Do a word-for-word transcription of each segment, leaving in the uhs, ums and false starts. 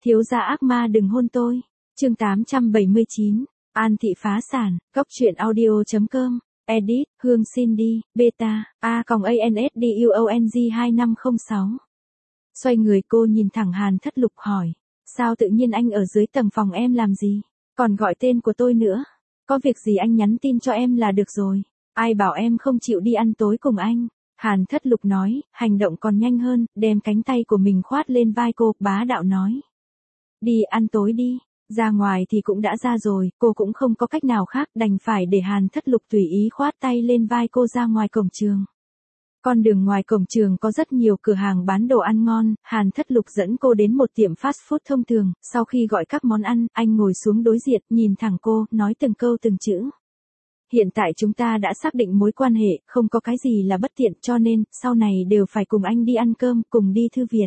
Thiếu gia ác ma đừng hôn tôi. Chương tám trăm bảy mươi chín. An thị phá sản. Góc truyện audio chấm com. Edit, Hương Cindy, Beta, A còng A N S D U O N G hai năm không sáu. Xoay người cô nhìn thẳng Hàn Thất Lục hỏi. Sao tự nhiên anh ở dưới tầng phòng em làm gì? Còn gọi tên của tôi nữa. Có việc gì anh nhắn tin cho em là được rồi. Ai bảo em không chịu đi ăn tối cùng anh? Hàn Thất Lục nói, hành động còn nhanh hơn, đem cánh tay của mình khoát lên vai cô, bá đạo nói. Đi ăn tối đi. Ra ngoài thì cũng đã ra rồi, cô cũng không có cách nào khác, đành phải để Hàn Thất Lục tùy ý khoát tay lên vai cô ra ngoài cổng trường. Con đường ngoài cổng trường có rất nhiều cửa hàng bán đồ ăn ngon, Hàn Thất Lục dẫn cô đến một tiệm fast food thông thường, sau khi gọi các món ăn, anh ngồi xuống đối diện, nhìn thẳng cô, nói từng câu từng chữ. Hiện tại chúng ta đã xác định mối quan hệ, không có cái gì là bất tiện, cho nên, sau này đều phải cùng anh đi ăn cơm, cùng đi thư viện.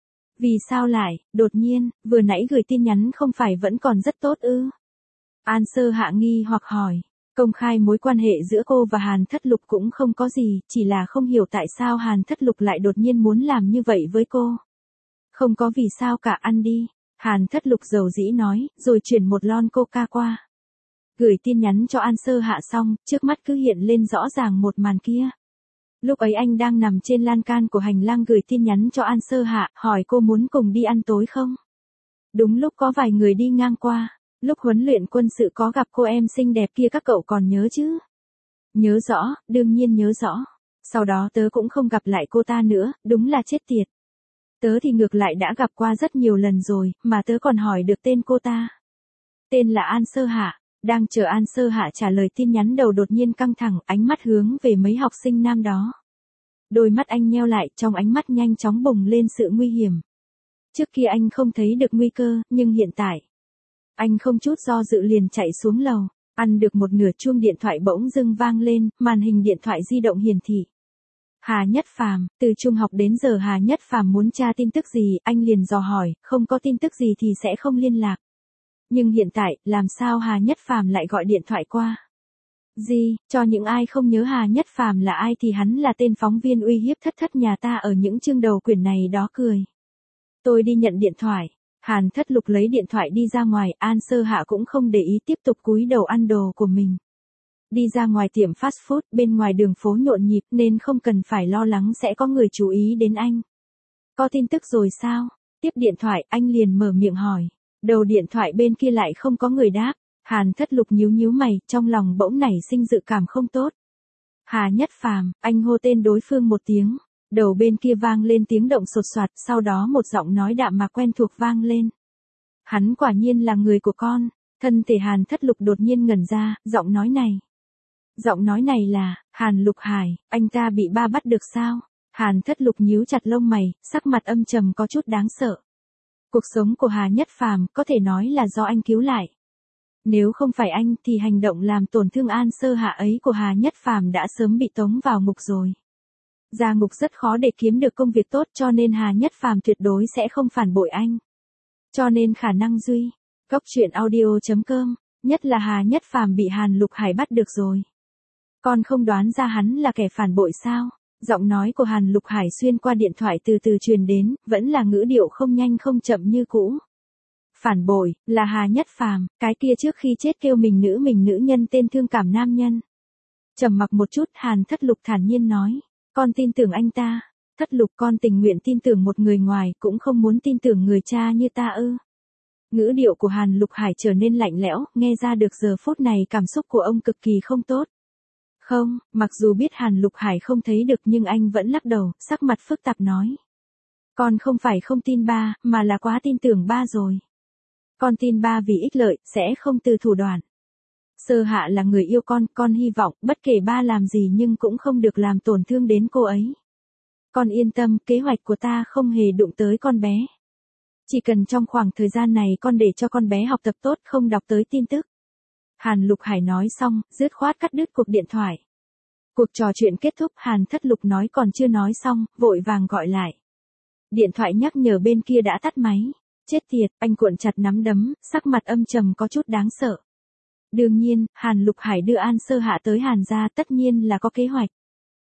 Vì sao lại, đột nhiên, vừa nãy gửi tin nhắn không phải vẫn còn rất tốt ư? An Sơ Hạ nghi hoặc hỏi. Công khai mối quan hệ giữa cô và Hàn Thất Lục cũng không có gì, chỉ là không hiểu tại sao Hàn Thất Lục lại đột nhiên muốn làm như vậy với cô. Không có vì sao cả, ăn đi. Hàn Thất Lục dầu dĩ nói, rồi chuyển một lon coca qua. Gửi tin nhắn cho An Sơ Hạ xong, trước mắt cứ hiện lên rõ ràng một màn kia. Lúc ấy anh đang nằm trên lan can của hành lang gửi tin nhắn cho An Sơ Hạ, hỏi cô muốn cùng đi ăn tối không? Đúng lúc có vài người đi ngang qua, lúc huấn luyện quân sự có gặp cô em xinh đẹp kia, các cậu còn nhớ chứ? Nhớ rõ, đương nhiên nhớ rõ. Sau đó tớ cũng không gặp lại cô ta nữa, đúng là chết tiệt. Tớ thì ngược lại đã gặp qua rất nhiều lần rồi, mà tớ còn hỏi được tên cô ta. Tên là An Sơ Hạ. Đang chờ An Sơ Hạ trả lời tin nhắn, đầu đột nhiên căng thẳng, ánh mắt hướng về mấy học sinh nam đó. Đôi mắt anh nheo lại, trong ánh mắt nhanh chóng bùng lên sự nguy hiểm. Trước kia anh không thấy được nguy cơ, nhưng hiện tại, anh không chút do dự liền chạy xuống lầu. Ăn được một nửa, chuông điện thoại bỗng dưng vang lên, màn hình điện thoại di động hiển thị. Hà Nhất Phàm, từ trung học đến giờ Hà Nhất Phàm muốn tra tin tức gì, anh liền dò hỏi, không có tin tức gì thì sẽ không liên lạc. Nhưng hiện tại, làm sao Hà Nhất Phàm lại gọi điện thoại qua? Gì, cho những ai không nhớ Hà Nhất Phàm là ai thì hắn là tên phóng viên uy hiếp Thất Thất nhà ta ở những chương đầu quyển này đó cười. Tôi đi nhận điện thoại. Hàn Thất Lục lấy điện thoại đi ra ngoài, An Sơ Hạ cũng không để ý, tiếp tục cúi đầu ăn đồ của mình. Đi ra ngoài tiệm fast food, bên ngoài đường phố nhộn nhịp nên không cần phải lo lắng sẽ có người chú ý đến anh. Có tin tức rồi sao? Tiếp điện thoại, anh liền mở miệng hỏi. Đầu điện thoại bên kia lại không có người đáp. Hàn Thất Lục nhíu nhíu mày, trong lòng bỗng nảy sinh dự cảm không tốt. Hà Nhất Phàm, anh hô tên đối phương một tiếng. Đầu bên kia vang lên tiếng động sột soạt, sau đó một giọng nói đạm mà quen thuộc vang lên. Hắn quả nhiên là người của con. Thân thể Hàn Thất Lục đột nhiên ngẩn ra, giọng nói này. Giọng nói này là, Hàn Lục Hải, anh ta bị ba bắt được sao? Hàn Thất Lục nhíu chặt lông mày, sắc mặt âm trầm có chút đáng sợ. Cuộc sống của Hà Nhất Phàm có thể nói là do anh cứu lại. Nếu không phải anh thì hành động làm tổn thương An Sơ Hạ ấy của Hà Nhất Phàm đã sớm bị tống vào ngục rồi. Ra ngục rất khó để kiếm được công việc tốt, cho nên Hà Nhất Phàm tuyệt đối sẽ không phản bội anh. Cho nên khả năng duy, góc truyện audio chấm com, nhất là Hà Nhất Phàm bị Hàn Lục Hải bắt được rồi. Con không đoán ra hắn là kẻ phản bội sao? Giọng nói của Hàn Lục Hải xuyên qua điện thoại từ từ truyền đến, vẫn là ngữ điệu không nhanh không chậm như cũ. Phản bội, là Hà Nhất Phàm, cái kia trước khi chết kêu mình nữ mình nữ nhân tên thương cảm nam nhân. Trầm mặc một chút, Hàn Thất Lục thản nhiên nói, con tin tưởng anh ta. Thất Lục, con tình nguyện tin tưởng một người ngoài, cũng không muốn tin tưởng người cha như ta ư? Ngữ điệu của Hàn Lục Hải trở nên lạnh lẽo, nghe ra được giờ phút này cảm xúc của ông cực kỳ không tốt. Không, mặc dù biết Hàn Lục Hải không thấy được nhưng anh vẫn lắc đầu, sắc mặt phức tạp nói. Con không phải không tin ba, mà là quá tin tưởng ba rồi. Con tin ba vì ích lợi, sẽ không từ thủ đoạn. Sơ Hạ là người yêu con, con hy vọng, bất kể ba làm gì nhưng cũng không được làm tổn thương đến cô ấy. Con yên tâm, kế hoạch của ta không hề đụng tới con bé. Chỉ cần trong khoảng thời gian này con để cho con bé học tập tốt, không đọc tới tin tức. Hàn Lục Hải nói xong, dứt khoát cắt đứt cuộc điện thoại. Cuộc trò chuyện kết thúc, Hàn Thất Lục nói còn chưa nói xong, vội vàng gọi lại. Điện thoại nhắc nhở bên kia đã tắt máy. Chết tiệt, anh cuộn chặt nắm đấm, sắc mặt âm trầm có chút đáng sợ. Đương nhiên, Hàn Lục Hải đưa An Sơ Hạ tới Hàn gia tất nhiên là có kế hoạch.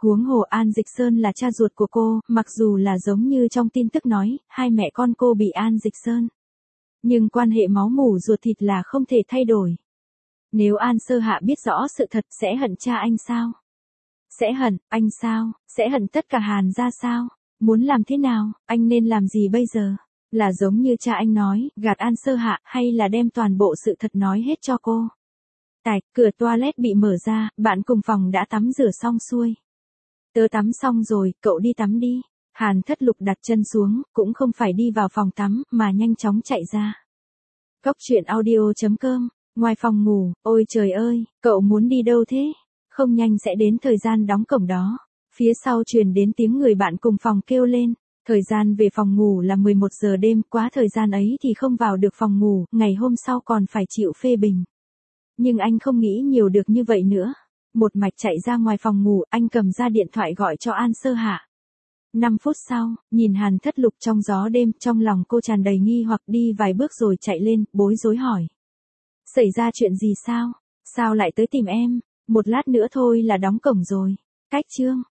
Huống hồ An Dịch Sơn là cha ruột của cô, mặc dù là giống như trong tin tức nói, hai mẹ con cô bị An Dịch Sơn. Nhưng quan hệ máu mủ ruột thịt là không thể thay đổi. Nếu An Sơ Hạ biết rõ sự thật sẽ hận cha anh sao? Sẽ hận, anh sao? Sẽ hận tất cả Hàn gia sao? Muốn làm thế nào? Anh nên làm gì bây giờ? Là giống như cha anh nói, gạt An Sơ Hạ, hay là đem toàn bộ sự thật nói hết cho cô? Tạch, cửa toilet bị mở ra, bạn cùng phòng đã tắm rửa xong xuôi. Tớ tắm xong rồi, cậu đi tắm đi. Hàn Thất Lục đặt chân xuống, cũng không phải đi vào phòng tắm, mà nhanh chóng chạy ra. Cốc truyện audio chấm com, ngoài phòng ngủ, ôi trời ơi, cậu muốn đi đâu thế? Không nhanh sẽ đến thời gian đóng cổng đó. Phía sau truyền đến tiếng người bạn cùng phòng kêu lên. Thời gian về phòng ngủ là mười một giờ đêm, quá thời gian ấy thì không vào được phòng ngủ, ngày hôm sau còn phải chịu phê bình. Nhưng anh không nghĩ nhiều được như vậy nữa. Một mạch chạy ra ngoài phòng ngủ, anh cầm ra điện thoại gọi cho An Sơ Hạ. năm phút sau, nhìn Hàn Thất Lục trong gió đêm, trong lòng cô tràn đầy nghi hoặc, đi vài bước rồi chạy lên, bối rối hỏi. Xảy ra chuyện gì sao? Sao lại tới tìm em? Một lát nữa thôi là đóng cổng rồi. Cách chương.